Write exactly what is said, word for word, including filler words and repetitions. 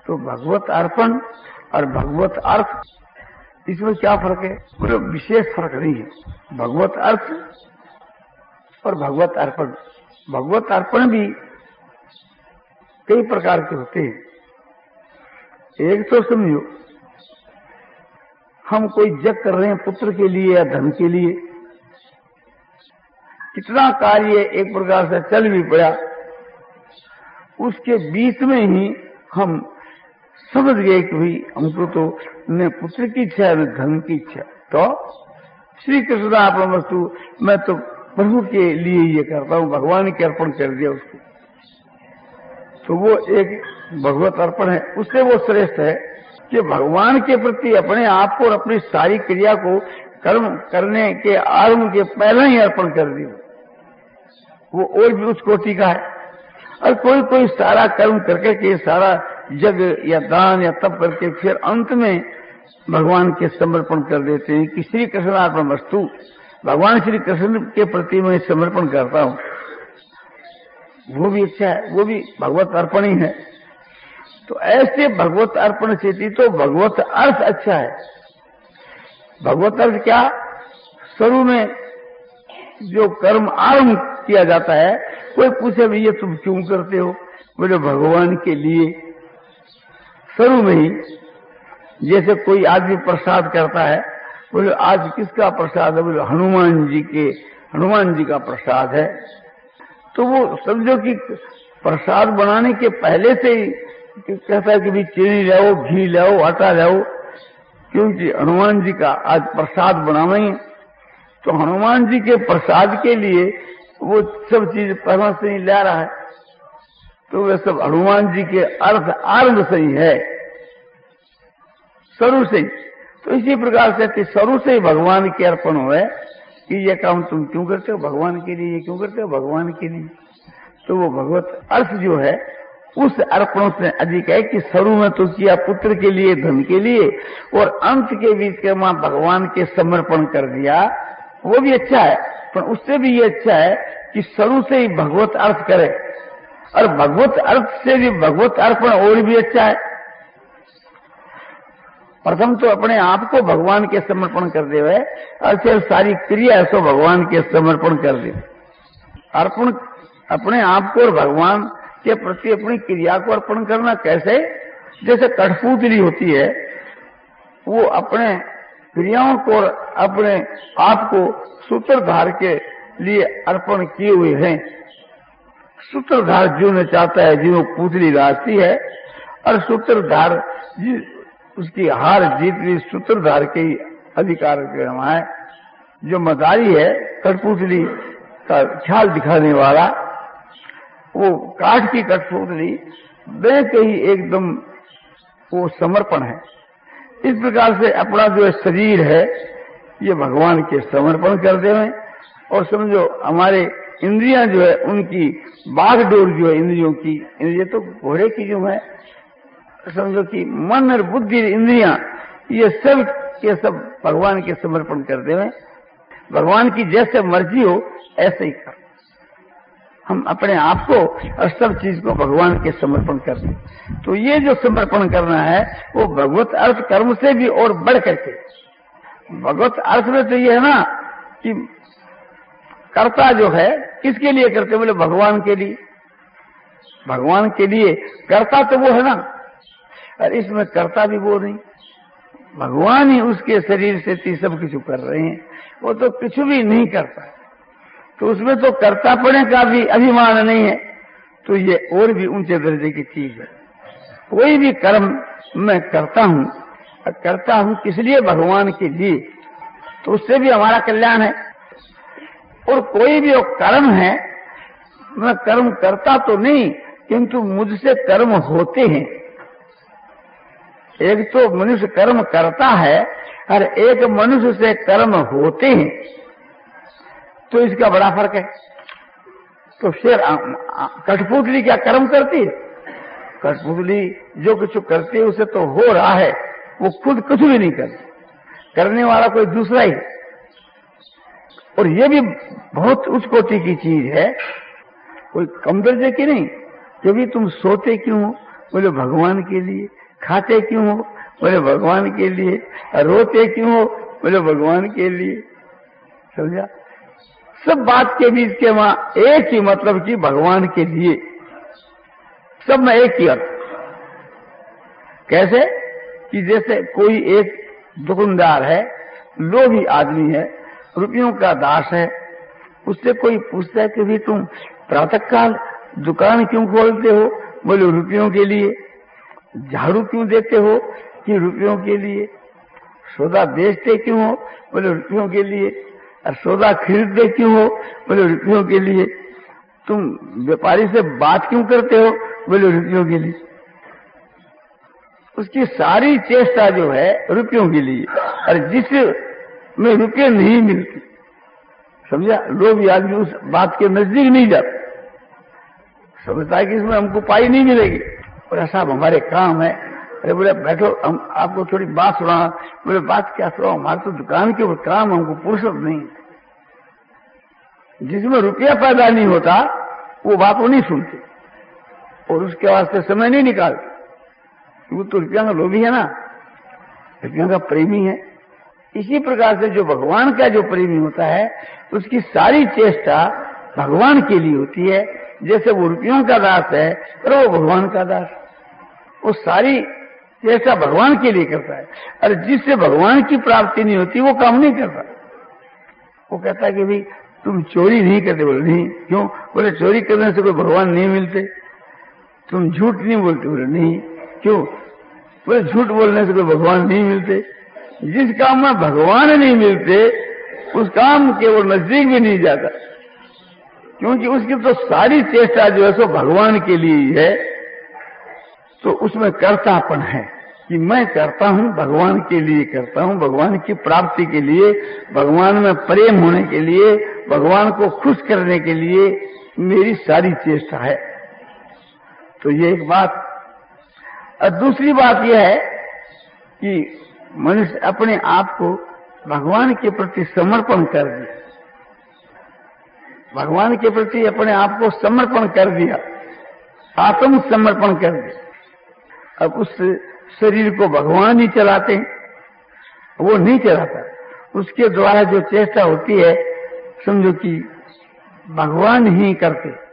तो भगवत अर्पण और भगवत अर्थ इसमें क्या फर्क है? कोई विशेष फर्क नहीं है। भगवत अर्थ और भगवत अर्पण, भगवत अर्पण भी कई प्रकार के होते हैं। एक तो समझो हम कोई जग कर रहे हैं पुत्र के लिए या धन के लिए, कितना कार्य एक प्रकार से चल भी पड़ा, उसके बीच में ही हम समझ गए कि भाई हमको तो न पुत्र की इच्छा है न धन की इच्छा, तो श्री कृष्ण अर्पण वस्तु मैं तो प्रभु के लिए ये करता हूं, भगवान के अर्पण कर दिया उसको, तो वो एक भगवत अर्पण है। उससे वो श्रेष्ठ है कि भगवान के प्रति अपने आप को और अपनी सारी क्रिया को कर्म करने के आरंभ के पहले ही अर्पण कर दिया, वो और भी उस कोटि का है। और कोई कोई सारा कर्म करके के सारा जग या दान या तप करके फिर अंत में भगवान के समर्पण कर देते हैं कि श्री कृष्ण अर्पण वस्तु, भगवान श्री कृष्ण के प्रति मैं समर्पण करता हूं, वो भी अच्छा है, वो भी भगवत अर्पण ही है। तो ऐसे भगवत अर्पण स्थिति तो भगवत अर्थ अच्छा है। भगवत अर्थ क्या? शुरू में जो कर्म आरंभ किया जाता है, कोई पूछे भैया तुम क्यों करते हो, बोले भगवान के लिए। शुरू में ही जैसे कोई आदमी प्रसाद करता है, बोले आज किसका प्रसाद है, बोले हनुमान जी के, हनुमान जी का प्रसाद है। तो वो समझो कि प्रसाद बनाने के पहले से ही कहता है कि भाई चीनी लाओ, घी लाओ, आटा लाओ, क्योंकि हनुमान जी का आज प्रसाद बनावेंगे। तो हनुमान जी के प्रसाद के लिए वो सब चीज पहला से ही ला रहा है, तो वे सब हनुमान जी के अर्थ आरंभ से ही है, शुरू से ही। तो इसी प्रकार से शुरू से ही भगवान के अर्पण हुए कि ये काम तुम क्यों करते हो, भगवान के लिए। ये क्यों करते हो, भगवान के लिए। तो वो भगवत अर्थ जो है उस अर्पण से अधिक है कि शुरू में तो किया पुत्र के लिए, धन के लिए, और अंत के बीच के मां भगवान के समर्पण कर दिया, वो भी अच्छा है। पर उससे भी ये अच्छा है कि शुरू से ही भगवत अर्थ करे, और भगवत अर्थ से भी भगवत अर्पण और भी अच्छा है। प्रथम तो अपने आप को भगवान के समर्पण कर दे, और फिर सारी क्रिया सो भगवान के समर्पण कर दे। अर्पण अपने आप को और भगवान के प्रति अपनी क्रिया को अर्पण करना कैसे? जैसे कठपुतली होती है, वो अपने क्रियाओं को और अपने आप को सूत्रधार के लिए अर्पण किए हुए हैं। सूत्रधार जो न चाहता है, जो पुतली नाचती है, और सूत्रधार उसकी हार जीत भी सूत्रधार के ही अधिकार के वहां है। जो मदारी है, कठपुतली का ख्याल दिखाने वाला, वो काठ की कठपुतली वे के ही एकदम वो समर्पण है। इस प्रकार से अपना जो शरीर है ये भगवान के समर्पण कर देवे, और समझो हमारे इंद्रियां जो है उनकी बागडोर जो है इंद्रियों की, इंद्रिय तो घोड़े की जो है, समझो कि मन और बुद्धि इंद्रियां ये सब के सब भगवान के समर्पण कर देवे। भगवान की जैसे मर्जी हो ऐसे ही कर, हम अपने आप को और सब चीज को भगवान के समर्पण कर दें। तो ये जो समर्पण करना है वो भगवत अर्थ कर्म से भी और बढ़ करके। भगवत अर्थ में तो ये है ना कि कर्ता जो है किसके लिए करते, बोले भगवान के लिए। भगवान के लिए कर्ता तो वो है ना, और इसमें कर्ता भी वो नहीं, भगवान ही उसके शरीर से सब कुछ कर रहे हैं, वो तो कुछ भी नहीं करता, तो उसमें तो कर्तापने का भी अभिमान नहीं है। तो ये और भी ऊंचे दर्जे की चीज है। कोई भी कर्म मैं करता हूं, करता हूं किस लिए, भगवान के लिए, तो उससे भी हमारा कल्याण है। और कोई भी कर्म है, मैं कर्म करता तो नहीं, किंतु मुझसे कर्म होते हैं। एक तो मनुष्य कर्म करता है और एक मनुष्य से कर्म होते हैं, तो इसका बड़ा फर्क है। तो फिर कठपुतली क्या कर्म करती है? कठपुतली जो कुछ करती है उसे तो हो रहा है, वो खुद कुछ भी नहीं करती, करने वाला कोई दूसरा ही। और ये भी बहुत उच्च कोटि की चीज है, कोई कम दर्जे की नहीं। क्योंकि तुम सोते क्यों हो, बोले भगवान के लिए। खाते क्यों हो? बोले भगवान के लिए। रोते क्यों हो? बोले भगवान के लिए। समझा? सब बात के बीच के वहां एक ही मतलब कि भगवान के लिए, सब में एक ही अर्थ। कैसे कि जैसे कोई एक दुकानदार है, लोभी आदमी है, रुपयों का दास है, उससे कोई पूछता है कि भी तुम प्रातःकाल दुकान क्यों खोलते हो? बोले रुपयों के लिए। झाड़ू क्यों देते हो? कि रुपयों के लिए। सौदा बेचते क्यों हो? बोले रुपयों के लिए। और सौदा खरीदते क्यों हो? बोले रुपयों के लिए। तुम व्यापारी से बात क्यों करते हो? बोले रुपयों के लिए। उसकी सारी चेष्टा जो है रुपयों के लिए, और जिसमें रुपये नहीं मिलते, समझा, लोग आदमी उस बात के नजदीक नहीं जाते, समझता है कि इसमें हमको पाई नहीं मिलेगी। और ऐसा हमारे काम है। अरे बोले बैठो, हम आपको थोड़ी बात सुना। बोले बात क्या सुनाओ, हमारे तो दुकान के ऊपर काम, हमको फुर्सत नहीं। जिसमें रुपया पैदा नहीं होता वो बात वो नहीं सुनते और उसके वास्ते समय नहीं निकालते। वो तो रुपया का लोभी है ना, रुपया का प्रेमी है। इसी प्रकार से जो भगवान का जो प्रेमी होता है उसकी सारी चेष्टा भगवान के लिए होती है। जैसे वो रुपयों का दास है और वो भगवान का दास, वो सारी चेष्टा भगवान के लिए करता है। और जिससे भगवान की प्राप्ति नहीं होती वो काम नहीं करता। वो कहता है कि भाई तुम चोरी नहीं करते। बोले नहीं। क्यों? बोले चोरी करने से कोई भगवान नहीं मिलते। तुम झूठ नहीं बोलते। बोले नहीं। क्यों? बोले झूठ बोलने से कोई भगवान नहीं मिलते। जिस काम में भगवान नहीं मिलते उस काम के वो नजदीक भी नहीं जाता, क्योंकि उसकी तो सारी चेष्टा जो है सो भगवान के लिए ही है। तो उसमें कर्तापन है कि मैं करता हूं, भगवान के लिए करता हूं, भगवान की प्राप्ति के लिए, भगवान में प्रेम होने के लिए, भगवान को खुश करने के लिए मेरी सारी चेष्टा है। तो ये एक बात। और दूसरी बात यह है कि मनुष्य अपने आप को भगवान के प्रति समर्पण कर दिया, भगवान के प्रति अपने आप को समर्पण कर दिया, आत्म समर्पण कर दिया। अब उस शरीर को भगवान ही चलाते हैं, वो नहीं चलाता। उसके द्वारा जो चेष्टा होती है समझो कि भगवान ही करते।